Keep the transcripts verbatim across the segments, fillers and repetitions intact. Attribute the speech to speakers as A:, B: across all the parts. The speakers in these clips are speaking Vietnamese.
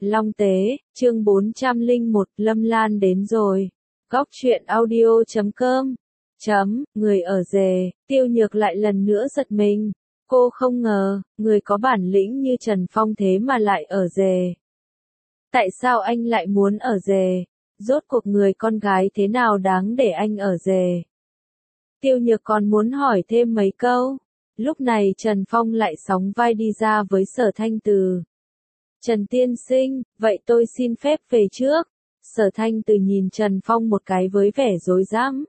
A: Long Tế, chương bốn trăm lẻ một, Lâm Lan đến rồi. Góc truyện audio chấm com. Chấm, người ở rể, Tiêu Nhược lại lần nữa giật mình. Cô không ngờ, người có bản lĩnh như Trần Phong thế mà lại ở rể. Tại sao anh lại muốn ở rể? Rốt cuộc người con gái thế nào đáng để anh ở rể? Tiêu Nhược còn muốn hỏi thêm mấy câu. Lúc này Trần Phong lại sóng vai đi ra với Sở Thanh Từ. Trần tiên sinh, vậy tôi xin phép về trước. Sở Thanh Từ nhìn Trần Phong một cái với vẻ rối rắm.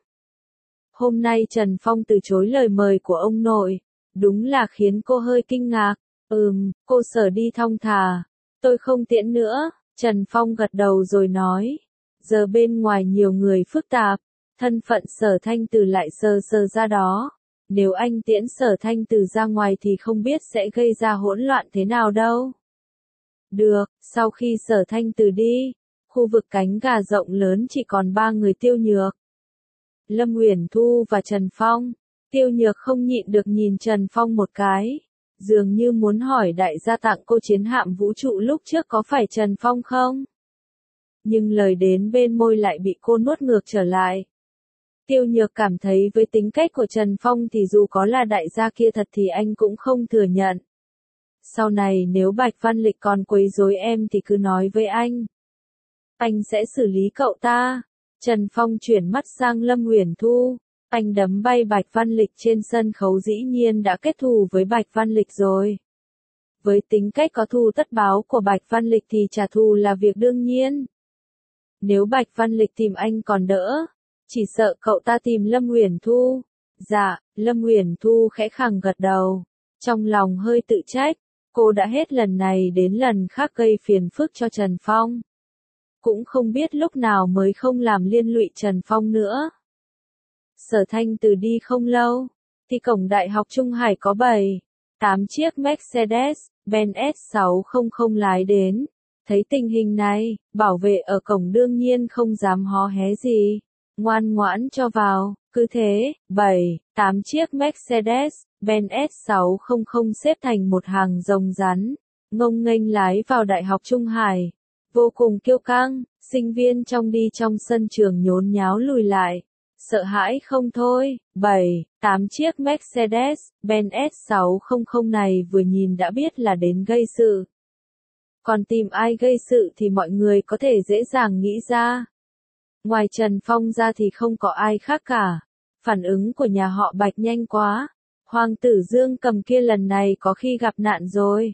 A: Hôm nay Trần Phong từ chối lời mời của ông nội. Đúng là khiến cô hơi kinh ngạc. Ừm, cô Sở đi thong thả. Tôi không tiễn nữa. Trần Phong gật đầu rồi nói. Giờ bên ngoài nhiều người phức tạp. Thân phận Sở Thanh Từ lại sờ sờ ra đó. Nếu anh tiễn Sở Thanh Từ ra ngoài thì không biết sẽ gây ra hỗn loạn thế nào đâu. Được, sau khi Sở Thanh Từ đi, khu vực cánh gà rộng lớn chỉ còn ba người Tiêu Nhược, Lâm Uyển Thu và Trần Phong. Tiêu Nhược không nhịn được nhìn Trần Phong một cái, dường như muốn hỏi đại gia tặng cô chiến hạm vũ trụ lúc trước có phải Trần Phong không? Nhưng lời đến bên môi lại bị cô nuốt ngược trở lại. Tiêu Nhược cảm thấy với tính cách của Trần Phong thì dù có là đại gia kia thật thì anh cũng không thừa nhận. Sau này nếu Bạch Văn Lịch còn quấy rối em thì cứ nói với anh. Anh sẽ xử lý cậu ta. Trần Phong chuyển mắt sang Lâm Uyển Thu. Anh đấm bay Bạch Văn Lịch trên sân khấu dĩ nhiên đã kết thù với Bạch Văn Lịch rồi. Với tính cách có thù tất báo của Bạch Văn Lịch thì trả thù là việc đương nhiên. Nếu Bạch Văn Lịch tìm anh còn đỡ, chỉ sợ cậu ta tìm Lâm Uyển Thu. Dạ, Lâm Uyển Thu khẽ khàng gật đầu. Trong lòng hơi tự trách. Cô đã hết lần này đến lần khác gây phiền phức cho Trần Phong. Cũng không biết lúc nào mới không làm liên lụy Trần Phong nữa. Sở Thanh Từ đi không lâu, thì cổng Đại học Trung Hải có bảy, tám chiếc Mercedes-Benz S sáu trăm lái đến. Thấy tình hình này, bảo vệ ở cổng đương nhiên không dám hó hé gì. Ngoan ngoãn cho vào, cứ thế, bảy, tám chiếc Mercedes-Benz S sáu trăm xếp thành một hàng rồng rắn, ngông nghênh lái vào Đại học Trung Hải. Vô cùng kiêu căng, sinh viên trong đi trong sân trường nhốn nháo lùi lại. Sợ hãi không thôi, bảy, tám chiếc Mercedes-Benz S sáu trăm này vừa nhìn đã biết là đến gây sự. Còn tìm ai gây sự thì mọi người có thể dễ dàng nghĩ ra. Ngoài Trần Phong ra thì không có ai khác cả. Phản ứng của nhà họ Bạch nhanh quá. Hoàng tử Dương Cầm kia lần này có khi gặp nạn rồi.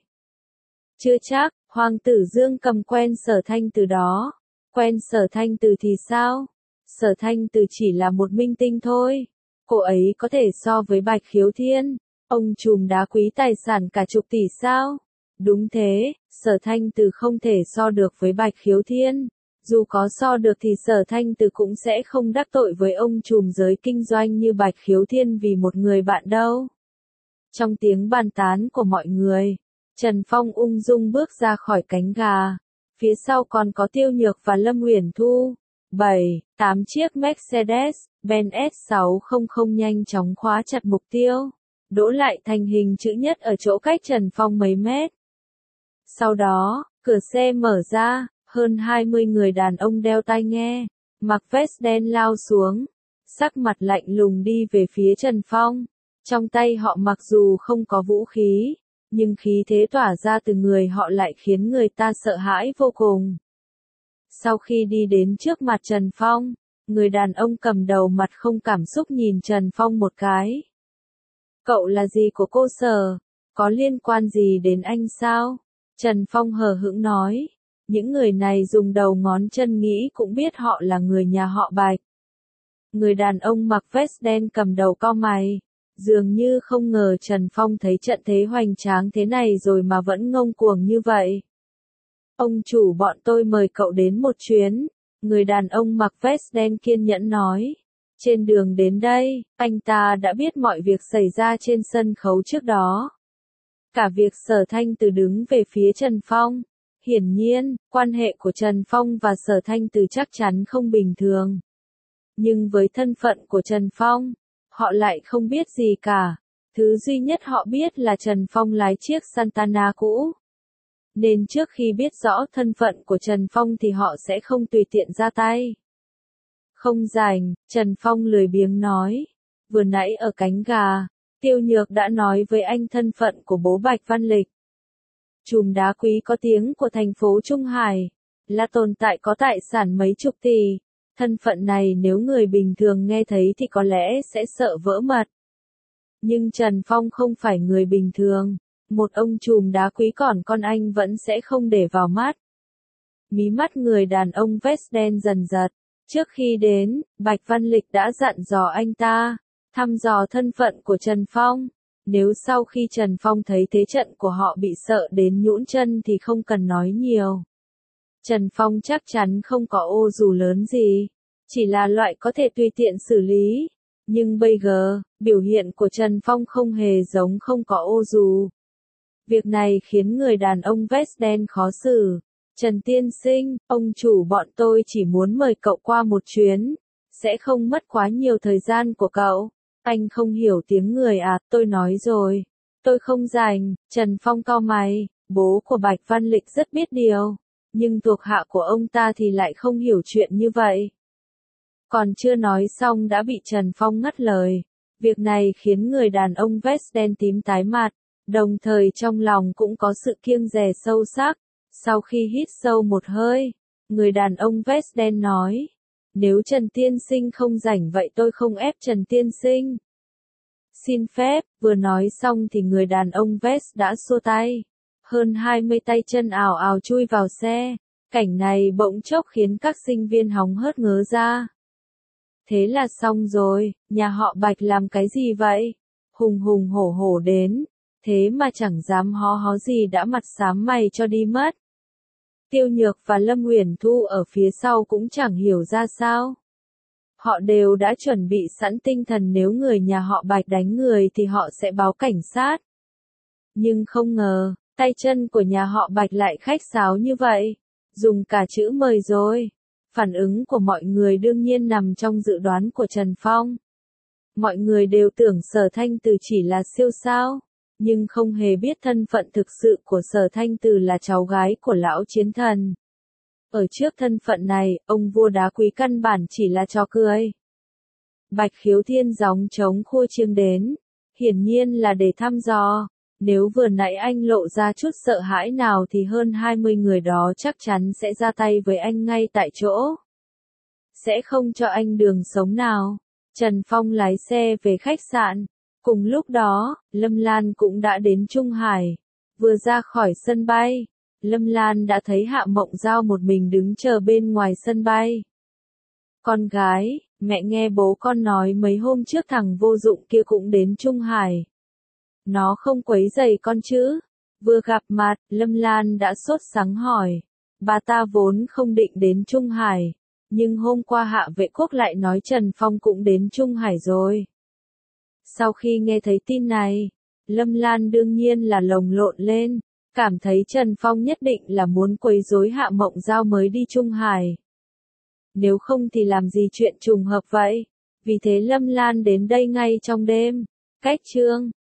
A: Chưa chắc, Hoàng tử Dương Cầm quen Sở Thanh Từ đó. Quen Sở Thanh Từ thì sao? Sở Thanh Từ chỉ là một minh tinh thôi. Cô ấy có thể so với Bạch Khiếu Thiên, ông trùm đá quý tài sản cả chục tỷ sao? Đúng thế, Sở Thanh Từ không thể so được với Bạch Khiếu Thiên. Dù có so được thì Sở Thanh Từ cũng sẽ không đắc tội với ông trùm giới kinh doanh như Bạch Khiếu Thiên vì một người bạn đâu. Trong tiếng bàn tán của mọi người, Trần Phong ung dung bước ra khỏi cánh gà. Phía sau còn có Tiêu Nhược và Lâm Uyển Thu. bảy, tám chiếc Mercedes-Benz S sáu trăm nhanh chóng khóa chặt mục tiêu. Đỗ lại thành hình chữ nhất ở chỗ cách Trần Phong mấy mét. Sau đó, cửa xe mở ra. Hơn hai mươi người đàn ông đeo tai nghe, mặc vest đen lao xuống, sắc mặt lạnh lùng đi về phía Trần Phong. Trong tay họ mặc dù không có vũ khí, nhưng khí thế tỏa ra từ người họ lại khiến người ta sợ hãi vô cùng. Sau khi đi đến trước mặt Trần Phong, người đàn ông cầm đầu mặt không cảm xúc nhìn Trần Phong một cái. Cậu là gì của cô Sở? Có liên quan gì đến anh sao? Trần Phong hờ hững nói. Những người này dùng đầu ngón chân nghĩ cũng biết họ là người nhà họ Bạch. Người đàn ông mặc vest đen cầm đầu cau mày, dường như không ngờ Trần Phong thấy trận thế hoành tráng thế này rồi mà vẫn ngông cuồng như vậy. Ông chủ bọn tôi mời cậu đến một chuyến, người đàn ông mặc vest đen kiên nhẫn nói. Trên đường đến đây, anh ta đã biết mọi việc xảy ra trên sân khấu trước đó. Cả việc Sở Thanh Từ đứng về phía Trần Phong. Hiển nhiên, quan hệ của Trần Phong và Sở Thanh Từ chắc chắn không bình thường. Nhưng với thân phận của Trần Phong, họ lại không biết gì cả. Thứ duy nhất họ biết là Trần Phong lái chiếc Santana cũ. nên trước khi biết rõ thân phận của Trần Phong thì họ sẽ không tùy tiện ra tay. Không rảnh, Trần Phong lười biếng nói. Vừa nãy ở cánh gà, Tiêu Nhược đã nói với anh thân phận của bố Bạch Văn Lịch. Chùm đá quý có tiếng của thành phố Trung Hải, là tồn tại có tài sản mấy chục tỷ. Thân phận này nếu người bình thường nghe thấy thì có lẽ sẽ sợ vỡ mật. Nhưng Trần Phong không phải người bình thường, một ông trùm đá quý còn con anh vẫn sẽ không để vào mắt. Mí mắt người đàn ông vest đen dần giật. Trước khi đến, Bạch Văn Lịch đã dặn dò anh ta, thăm dò thân phận của Trần Phong. Nếu sau khi Trần Phong thấy thế trận của họ bị sợ đến nhũn chân thì không cần nói nhiều. Trần Phong chắc chắn không có ô dù lớn gì, chỉ là loại có thể tùy tiện xử lý. Nhưng bây giờ, biểu hiện của Trần Phong không hề giống không có ô dù. Việc này khiến người đàn ông vest đen khó xử. Trần tiên sinh, ông chủ bọn tôi chỉ muốn mời cậu qua một chuyến, sẽ không mất quá nhiều thời gian của cậu. Anh không hiểu tiếng người à, tôi nói rồi. Tôi không rảnh. Trần Phong cau mày, bố của Bạch Văn Lịch rất biết điều, nhưng thuộc hạ của ông ta thì lại không hiểu chuyện như vậy. Còn chưa nói xong đã bị Trần Phong ngắt lời. Việc này khiến người đàn ông vest đen tím tái mặt, đồng thời trong lòng cũng có sự kiêng dè sâu sắc. Sau khi hít sâu một hơi, người đàn ông vest đen nói, nếu Trần tiên sinh không rảnh vậy tôi không ép Trần tiên sinh. Xin phép, vừa nói xong thì người đàn ông vest đã xua tay. Hơn hai mươi tay chân ào ào chui vào xe. Cảnh này bỗng chốc khiến các sinh viên hóng hớt ngớ ra. Thế là xong rồi, nhà họ Bạch làm cái gì vậy? Hùng hùng hổ hổ đến, thế mà chẳng dám hó hó gì đã mặt xám mày cho đi mất. Tiêu Nhược và Lâm Uyển Thu ở phía sau cũng chẳng hiểu ra sao. Họ đều đã chuẩn bị sẵn tinh thần nếu người nhà họ Bạch đánh người thì họ sẽ báo cảnh sát. Nhưng không ngờ, tay chân của nhà họ Bạch lại khách sáo như vậy, dùng cả chữ mời rồi. Phản ứng của mọi người đương nhiên nằm trong dự đoán của Trần Phong. Mọi người đều tưởng Sở Thanh Từ chỉ là siêu sao, nhưng không hề biết thân phận thực sự của Sở Thanh Từ là cháu gái của lão chiến thần. Ở trước thân phận này, ông vua đá quý căn bản chỉ là trò cười. Bạch Khiếu Thiên gióng trống khua chiêng đến, hiển nhiên là để thăm dò. Nếu vừa nãy anh lộ ra chút sợ hãi nào thì hơn hai mươi người đó chắc chắn sẽ ra tay với anh ngay tại chỗ. Sẽ không cho anh đường sống nào. Trần Phong lái xe về khách sạn. Cùng lúc đó, Lâm Lan cũng đã đến Trung Hải. Vừa ra khỏi sân bay, Lâm Lan đã thấy Hạ Mộng Giao một mình đứng chờ bên ngoài sân bay. Con gái, mẹ nghe bố con nói mấy hôm trước thằng vô dụng kia cũng đến Trung Hải. Nó không quấy rầy con chứ? Vừa gặp mặt, Lâm Lan đã sốt sắng hỏi. Bà ta vốn không định đến Trung Hải, nhưng hôm qua Hạ Vệ Quốc lại nói Trần Phong cũng đến Trung Hải rồi. Sau khi nghe thấy tin này, Lâm Lan đương nhiên là lồng lộn lên, cảm thấy Trần Phong nhất định là muốn quấy rối Hạ Mộng Giao mới đi Trung Hải. Nếu không thì làm gì chuyện trùng hợp vậy? Vì thế Lâm Lan đến đây ngay trong đêm. Cách chương